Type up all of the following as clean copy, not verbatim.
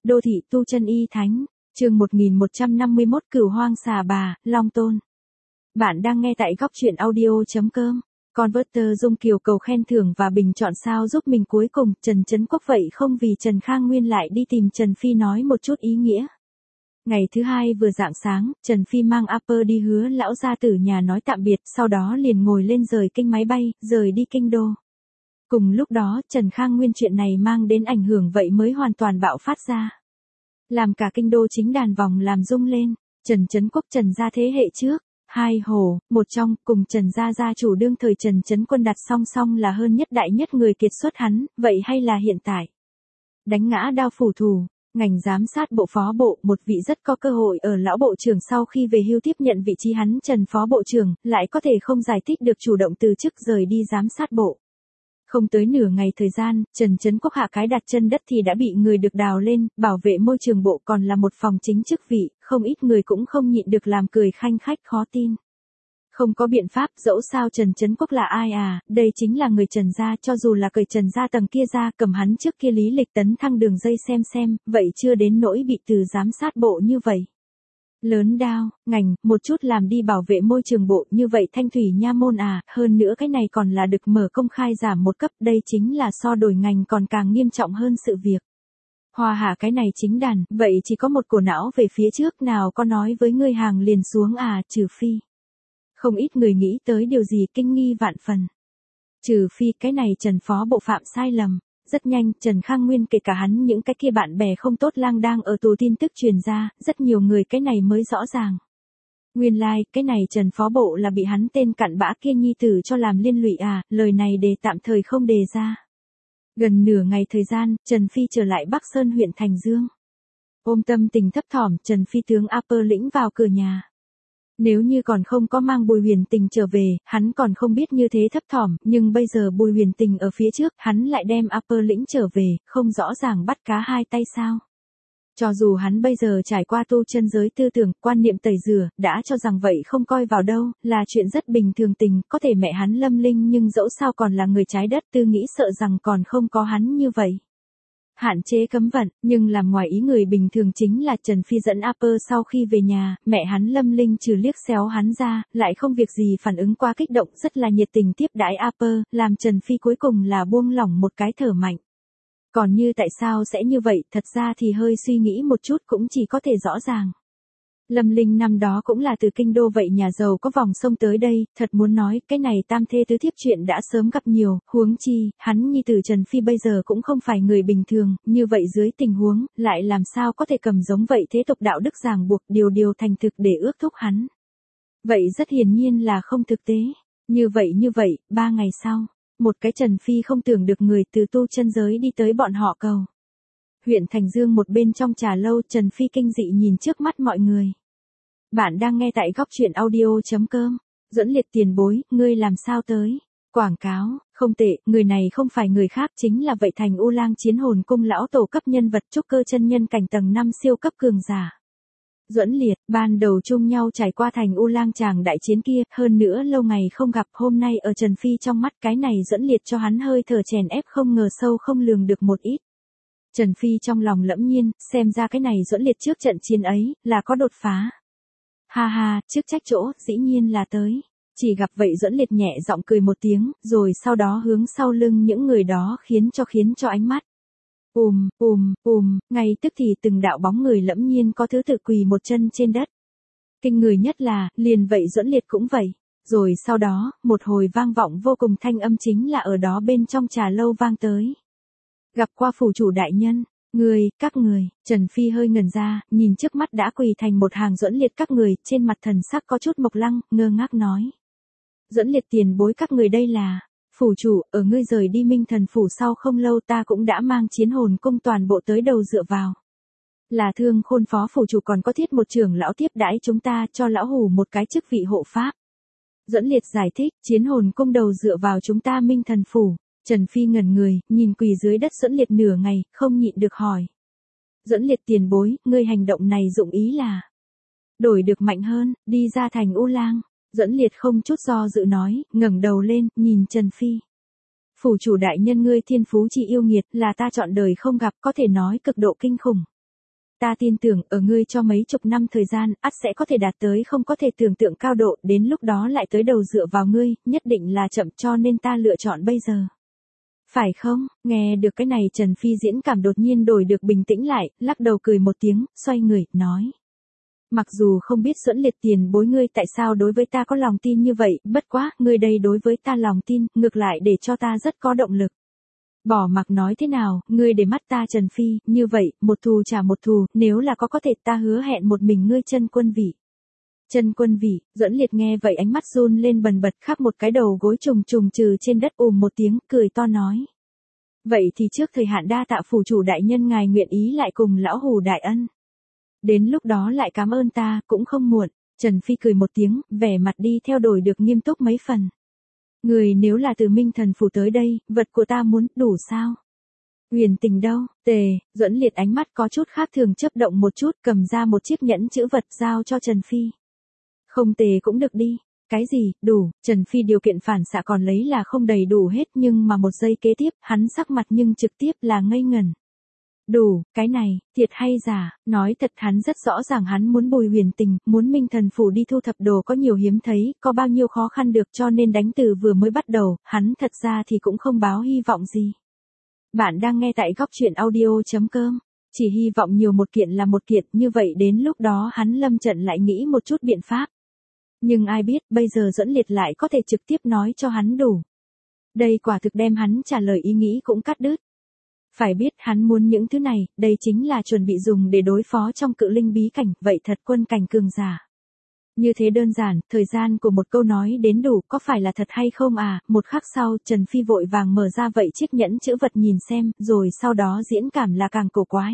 Đô thị tu chân y thánh, chương 1151 Cửu Hoang Xà Bà, Long Tôn. Bạn đang nghe tại góc truyện audio.com. Converter Dung Kiều cầu khen thưởng và bình chọn sao giúp mình cuối cùng. Trần Trấn Quốc vậy không vì Trần Khang Nguyên lại đi tìm Trần Phi nói một chút ý nghĩa. Ngày thứ hai vừa rạng sáng, Trần Phi mang Upper đi Hứa lão gia tử nhà nói tạm biệt, sau đó liền ngồi lên rời kinh máy bay, rời đi kinh đô. Cùng lúc đó, Trần Khang Nguyên chuyện này mang đến ảnh hưởng vậy mới hoàn toàn bạo phát ra. Làm cả kinh đô chính đàn vòng làm rung lên, Trần Trấn Quốc Trần gia thế hệ trước, hai hồ, một trong, cùng Trần gia gia chủ đương thời Trần Trấn Quân đặt song song là hơn nhất đại nhất người kiệt xuất hắn, vậy hay là hiện tại? Đánh ngã đao phủ thủ, ngành giám sát bộ phó bộ, một vị rất có cơ hội ở lão bộ trưởng sau khi về hưu tiếp nhận vị trí hắn Trần phó bộ trưởng, lại có thể không giải thích được chủ động từ chức rời đi giám sát bộ. Không tới nửa ngày thời gian, Trần Trấn Quốc hạ cái đặt chân đất thì đã bị người được đào lên, bảo vệ môi trường bộ còn là một phòng chính chức vị, không ít người cũng không nhịn được làm cười khanh khách khó tin. Không có biện pháp, dẫu sao Trần Trấn Quốc là ai à, đây chính là người Trần gia, cho dù là cởi Trần gia tầng kia ra cầm hắn trước kia lý lịch tấn thăng đường dây xem, vậy chưa đến nỗi bị từ giám sát bộ như vậy. Lớn đao, ngành, một chút làm đi bảo vệ môi trường bộ như vậy Thanh Thủy Nha môn à, hơn nữa cái này còn là được mở công khai giảm một cấp, đây chính là so đổi ngành còn càng nghiêm trọng hơn sự việc. Hòa hạ cái này chính đàn, vậy chỉ có một cổ não về phía trước nào có nói với ngươi hàng liền xuống à, trừ phi. Không ít người nghĩ tới điều gì kinh nghi vạn phần. Trừ phi cái này Trần phó bộ phạm sai lầm. Rất nhanh, Trần Khang Nguyên kể cả hắn những cái kia bạn bè không tốt lang đang ở tù tin tức truyền ra, rất nhiều người cái này mới rõ ràng. Nguyên lai, cái này Trần phó bộ là bị hắn tên cặn bã kia nhi tử cho làm liên lụy à, lời này đề tạm thời không đề ra. Gần nửa ngày thời gian, Trần Phi trở lại Bắc Sơn huyện Thành Dương. Ôm tâm tình thấp thỏm, Trần Phi tướng Upper lĩnh vào cửa nhà. Nếu như còn không có mang Bùi Huyền Tình trở về, hắn còn không biết như thế thấp thỏm, nhưng bây giờ Bùi Huyền Tình ở phía trước, hắn lại đem Upper lĩnh trở về, không rõ ràng bắt cá hai tay sao. Cho dù hắn bây giờ trải qua tu chân giới tư tưởng, quan niệm tẩy rửa, đã cho rằng vậy không coi vào đâu, là chuyện rất bình thường tình, có thể mẹ hắn lâm linh nhưng dẫu sao còn là người trái đất tư nghĩ sợ rằng còn không có hắn như vậy. Hạn chế cấm vận, nhưng làm ngoài ý người bình thường chính là Trần Phi dẫn Upper sau khi về nhà, mẹ hắn lâm linh trừ liếc xéo hắn ra, lại không việc gì phản ứng quá kích động rất là nhiệt tình tiếp đãi Upper, làm Trần Phi cuối cùng là buông lỏng một cái thở mạnh. Còn như tại sao sẽ như vậy, thật ra thì hơi suy nghĩ một chút cũng chỉ có thể rõ ràng. Lâm Linh năm đó cũng là từ kinh đô vậy nhà giàu có vòng sông tới đây, thật muốn nói, cái này tam thê tứ thiếp chuyện đã sớm gặp nhiều, huống chi, hắn nhi tử Trần Phi bây giờ cũng không phải người bình thường, như vậy dưới tình huống, lại làm sao có thể cầm giống vậy thế tục đạo đức ràng buộc điều thành thực để ước thúc hắn. Vậy rất hiển nhiên là không thực tế. Như vậy, 3 ngày sau, một cái Trần Phi không tưởng được người từ tu chân giới đi tới bọn họ cầu. Huyện Thành Dương một bên trong trà lâu, Trần Phi kinh dị nhìn trước mắt mọi người. Bạn đang nghe tại góc truyện audio.com. Duẫn Liệt tiền bối, ngươi làm sao tới? Quảng cáo, không tệ, người này không phải người khác chính là vậy Thành U Lang Chiến Hồn Cung lão tổ cấp nhân vật trúc cơ chân nhân cảnh tầng 5 siêu cấp cường giả. Duẫn Liệt, ban đầu chung nhau trải qua Thành U Lang chàng đại chiến kia, hơn nữa lâu ngày không gặp, hôm nay ở Trần Phi trong mắt cái này Duẫn Liệt cho hắn hơi thở chèn ép không ngờ sâu không lường được một ít. Trần Phi trong lòng lẫm nhiên, xem ra cái này Duẫn Liệt trước trận chiến ấy, là có đột phá. Ha ha, trước trách chỗ, dĩ nhiên là tới. Chỉ gặp vậy Duẫn Liệt nhẹ giọng cười một tiếng, rồi sau đó hướng sau lưng những người đó khiến cho ánh mắt. Ngay tức thì từng đạo bóng người lẫm nhiên có thứ tự quỳ một chân trên đất. Kinh người nhất là, liền vậy Duẫn Liệt cũng vậy. Rồi sau đó, một hồi vang vọng vô cùng thanh âm chính là ở đó bên trong trà lâu vang tới. Gặp qua phủ chủ đại nhân, các người, Trần Phi hơi ngẩn ra, nhìn trước mắt đã quỳ thành một hàng Duẫn Liệt các người, trên mặt thần sắc có chút mộc lăng, ngơ ngác nói. Duẫn Liệt tiền bối các người đây là, phủ chủ, ở ngươi rời đi Minh Thần phủ sau không lâu ta cũng đã mang Chiến Hồn Cung toàn bộ tới đầu dựa vào. Là Thương Khôn phó phủ chủ còn có Thiết một trưởng lão tiếp đãi chúng ta cho lão hủ một cái chức vị hộ pháp. Duẫn Liệt giải thích, Chiến Hồn Cung đầu dựa vào chúng ta Minh Thần phủ. Trần Phi ngẩn người, nhìn quỳ dưới đất Duẫn Liệt nửa ngày, không nhịn được hỏi. Duẫn Liệt tiền bối, ngươi hành động này dụng ý là đổi được mạnh hơn, đi ra Thành U Lang. Duẫn Liệt không chút do dự nói, ngẩng đầu lên, nhìn Trần Phi. Phủ chủ đại nhân ngươi thiên phú chi yêu nghiệt là ta chọn đời không gặp có thể nói cực độ kinh khủng. Ta tin tưởng ở ngươi cho mấy chục năm thời gian, ắt sẽ có thể đạt tới không có thể tưởng tượng cao độ, đến lúc đó lại tới đầu dựa vào ngươi, nhất định là chậm cho nên ta lựa chọn bây giờ. Phải không? Nghe được cái này Trần Phi diễn cảm đột nhiên đổi được bình tĩnh lại, lắc đầu cười một tiếng, xoay người, nói. Mặc dù không biết Duẫn Liệt tiền bối ngươi tại sao đối với ta có lòng tin như vậy, bất quá, ngươi đây đối với ta lòng tin, ngược lại để cho ta rất có động lực. Bỏ mặc nói thế nào, ngươi để mắt ta Trần Phi, như vậy, một thù trả một thù, nếu là có thể ta hứa hẹn một mình ngươi chân quân vị. Chân quân vị, Duẫn Liệt nghe vậy ánh mắt run lên bần bật khắp một cái đầu gối trùng trùng trừ trên đất một tiếng, cười to nói. Vậy thì trước thời hạn đa tạ phủ chủ đại nhân ngài nguyện ý lại cùng lão hù đại ân. Đến lúc đó lại cảm ơn ta, cũng không muộn. Trần Phi cười một tiếng, vẻ mặt đi theo đổi được nghiêm túc mấy phần. Người nếu là từ Minh Thần phủ tới đây, vật của ta muốn, đủ sao? Huyền Tình đâu? Tề, Duẫn Liệt ánh mắt có chút khác thường chớp động một chút, cầm ra một chiếc nhẫn chữ vật giao cho Trần Phi. Không tề cũng được đi. Cái gì, đủ, Trần Phi điều kiện phản xạ còn lấy là không đầy đủ hết nhưng mà một giây kế tiếp, hắn sắc mặt nhưng trực tiếp là ngây ngẩn. Đủ, cái này, thiệt hay giả, nói thật hắn rất rõ ràng hắn muốn Bùi Huyền Tình, muốn Minh Thần phủ đi thu thập đồ có nhiều hiếm thấy, có bao nhiêu khó khăn được cho nên đánh từ vừa mới bắt đầu, hắn thật ra thì cũng không báo hy vọng gì. Bạn đang nghe tại góc truyện audio.com, chỉ hy vọng nhiều một kiện là một kiện, như vậy đến lúc đó hắn lâm trận lại nghĩ một chút biện pháp. Nhưng ai biết bây giờ Duẫn Liệt lại có thể trực tiếp nói cho hắn đủ. Đây quả thực đem hắn trả lời ý nghĩ cũng cắt đứt. Phải biết hắn muốn những thứ này, đây chính là chuẩn bị dùng để đối phó trong cự linh bí cảnh, vậy thật quân cảnh cường giả. Như thế đơn giản, thời gian của một câu nói đến đủ, có phải là thật hay không à, một khắc sau, Trần Phi vội vàng mở ra vậy chiếc nhẫn chữ vật nhìn xem, rồi sau đó diễn cảm là càng cổ quái.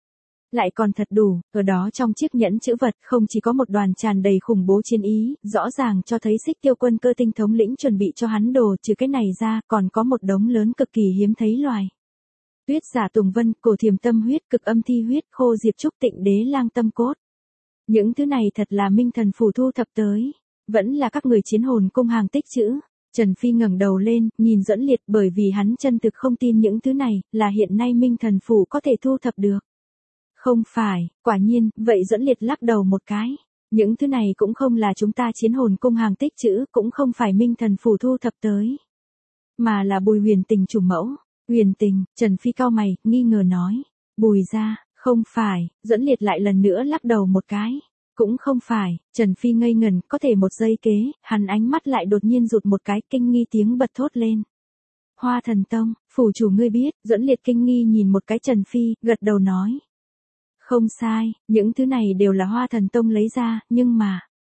Lại còn thật đủ, ở đó trong chiếc nhẫn chữ vật không chỉ có một đoàn tràn đầy khủng bố chiến ý, rõ ràng cho thấy Xích Tiêu Quân Cơ Tinh thống lĩnh chuẩn bị cho hắn đồ, trừ cái này ra, còn có một đống lớn cực kỳ hiếm thấy loài. Tuyết giả Tùng Vân, cổ thiềm tâm huyết, cực âm thi huyết, khô diệp trúc tịnh đế lang tâm cốt. Những thứ này thật là Minh Thần phủ thu thập tới, vẫn là các người chiến hồn cung hàng tích trữ. Trần Phi ngẩng đầu lên, nhìn Duẫn Liệt bởi vì hắn chân thực không tin những thứ này, là hiện nay Minh Thần phủ có thể thu thập được. Không phải, quả nhiên, vậy Duẫn Liệt lắc đầu một cái. Những thứ này cũng không là chúng ta chiến hồn cung hàng tích trữ, cũng không phải Minh Thần phủ thu thập tới. Mà là Bùi Huyền Tình chủ mẫu. Huyền Tình, Trần Phi cau mày, nghi ngờ nói. Bùi ra, không phải, Duẫn Liệt lại lần nữa lắc đầu một cái. Cũng không phải, Trần Phi ngây ngần, có thể một giây kế, hắn ánh mắt lại đột nhiên rụt một cái, kinh nghi tiếng bật thốt lên. Hoa Thần Tông, phủ chủ ngươi biết, Duẫn Liệt kinh nghi nhìn một cái Trần Phi, gật đầu nói. Không sai, những thứ này đều là Hoa Thần Tông lấy ra, nhưng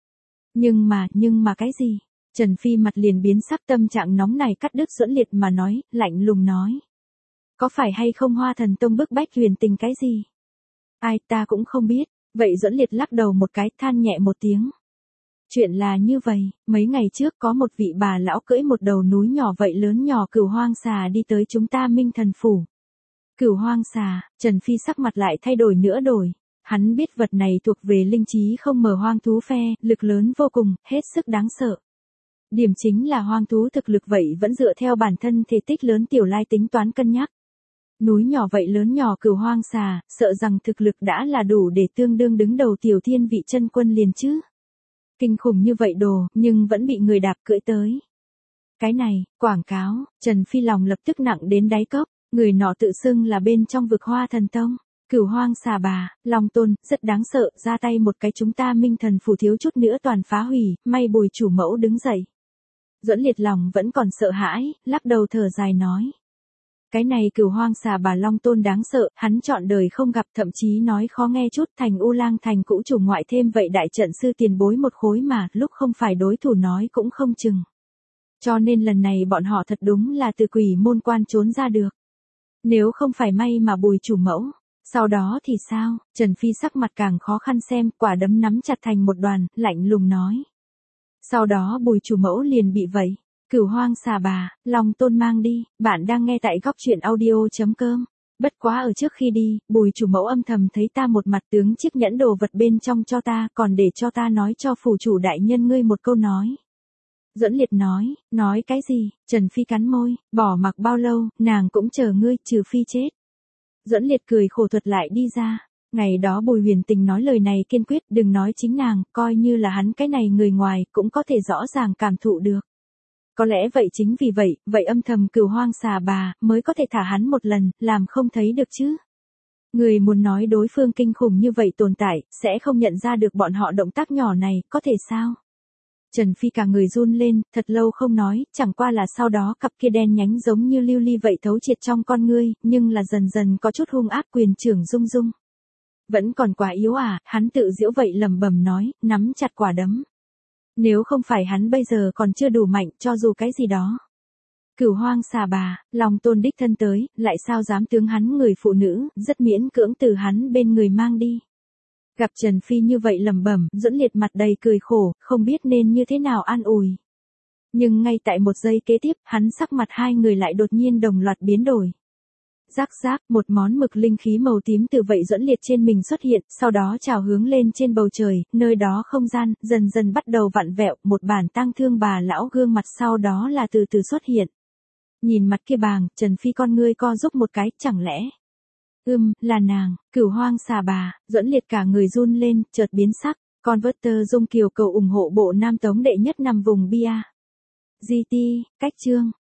mà cái gì? Trần Phi mặt liền biến sắc, tâm trạng nóng này cắt đứt Duẫn Liệt mà nói, lạnh lùng nói. Có phải hay không Hoa Thần Tông bức bách Huyền Tình cái gì? Ai ta cũng không biết, vậy Duẫn Liệt lắc đầu một cái, than nhẹ một tiếng. Chuyện là như vậy, mấy ngày trước có một vị bà lão cưỡi một đầu núi nhỏ vậy lớn nhỏ cửu hoang xà đi tới chúng ta Minh Thần phủ. Cửu hoang xà, Trần Phi sắc mặt lại thay đổi nữa đổi. Hắn biết vật này thuộc về linh trí không mở hoang thú phe, lực lớn vô cùng, hết sức đáng sợ. Điểm chính là hoang thú thực lực vậy vẫn dựa theo bản thân thể tích lớn tiểu lai tính toán cân nhắc. Núi nhỏ vậy lớn nhỏ cửu hoang xà, sợ rằng thực lực đã là đủ để tương đương đứng đầu tiểu thiên vị chân quân liền chứ. Kinh khủng như vậy đồ, nhưng vẫn bị người đạp cưỡi tới. Cái này, quảng cáo, Trần Phi lòng lập tức nặng đến đáy cốc, người nọ tự xưng là bên trong vực Hoa Thần Tông. Cửu hoang xà bà, Long Tôn, rất đáng sợ, ra tay một cái chúng ta Minh Thần phủ thiếu chút nữa toàn phá hủy, may Bùi chủ mẫu đứng dậy. Duẫn Liệt lòng vẫn còn sợ hãi, lắc đầu thở dài nói. Cái này cửu hoang xà bà Long Tôn đáng sợ, hắn chọn đời không gặp, thậm chí nói khó nghe chút, thành U Lang thành cũ chủ ngoại thêm vậy đại trận sư tiền bối một khối mà, lúc không phải đối thủ nói cũng không chừng. Cho nên lần này bọn họ thật đúng là từ quỷ môn quan trốn ra được. Nếu không phải may mà Bùi chủ mẫu, sau đó thì sao? Trần Phi sắc mặt càng khó khăn xem, quả đấm nắm chặt thành một đoàn, lạnh lùng nói. Sau đó Bùi chủ mẫu liền bị vậy. Cửu hoang xà bà, Long Tôn mang đi, bạn đang nghe tại góc truyện audio.com. Bất quá ở trước khi đi, Bùi chủ mẫu âm thầm thấy ta một mặt tướng chiếc nhẫn đồ vật bên trong cho ta, còn để cho ta nói cho phủ chủ đại nhân ngươi một câu nói. Duẫn Liệt nói cái gì? Trần Phi cắn môi, bỏ mặc bao lâu, nàng cũng chờ ngươi, trừ phi chết. Duẫn Liệt cười khổ thuật lại đi ra. Ngày đó Bùi Huyền Tình nói lời này kiên quyết, đừng nói chính nàng, coi như là hắn cái này người ngoài cũng có thể rõ ràng cảm thụ được. Có lẽ vậy chính vì vậy âm thầm Cửu Hoang xà bà mới có thể thả hắn một lần, làm không thấy được chứ. Người muốn nói đối phương kinh khủng như vậy tồn tại, sẽ không nhận ra được bọn họ động tác nhỏ này, có thể sao? Trần Phi cả người run lên, thật lâu không nói, chẳng qua là sau đó cặp kia đen nhánh giống như lưu ly vậy thấu triệt trong con ngươi, nhưng là dần dần có chút hung ác quyền trưởng rung rung. Vẫn còn quá yếu à, hắn tự giễu vậy lẩm bẩm nói, nắm chặt quả đấm. Nếu không phải hắn bây giờ còn chưa đủ mạnh, cho dù cái gì đó. Cửu Hoang xà bà, Long Tôn đích thân tới, lại sao dám tướng hắn người phụ nữ, rất miễn cưỡng từ hắn bên người mang đi. Gặp Trần Phi như vậy lẩm bẩm, Duẫn Liệt mặt đầy cười khổ, không biết nên như thế nào an ủi. Nhưng ngay tại một giây kế tiếp, hắn sắc mặt hai người lại đột nhiên đồng loạt biến đổi. Rắc rác, một món mực linh khí màu tím từ vậy Duẫn Liệt trên mình xuất hiện, sau đó trào hướng lên trên bầu trời, nơi đó không gian, dần dần bắt đầu vặn vẹo, một bản tang thương bà lão gương mặt sau đó là từ từ xuất hiện. Nhìn mặt kia bàng, Trần Phi con ngươi co giúp một cái, chẳng lẽ... là nàng, Cửu Hoang xà bà, Duẫn Liệt cả người run lên, chợt biến sắc, Converter Dung Kiều cầu ủng hộ bộ Nam Tống đệ nhất 5 vùng bia. GT, cách chương.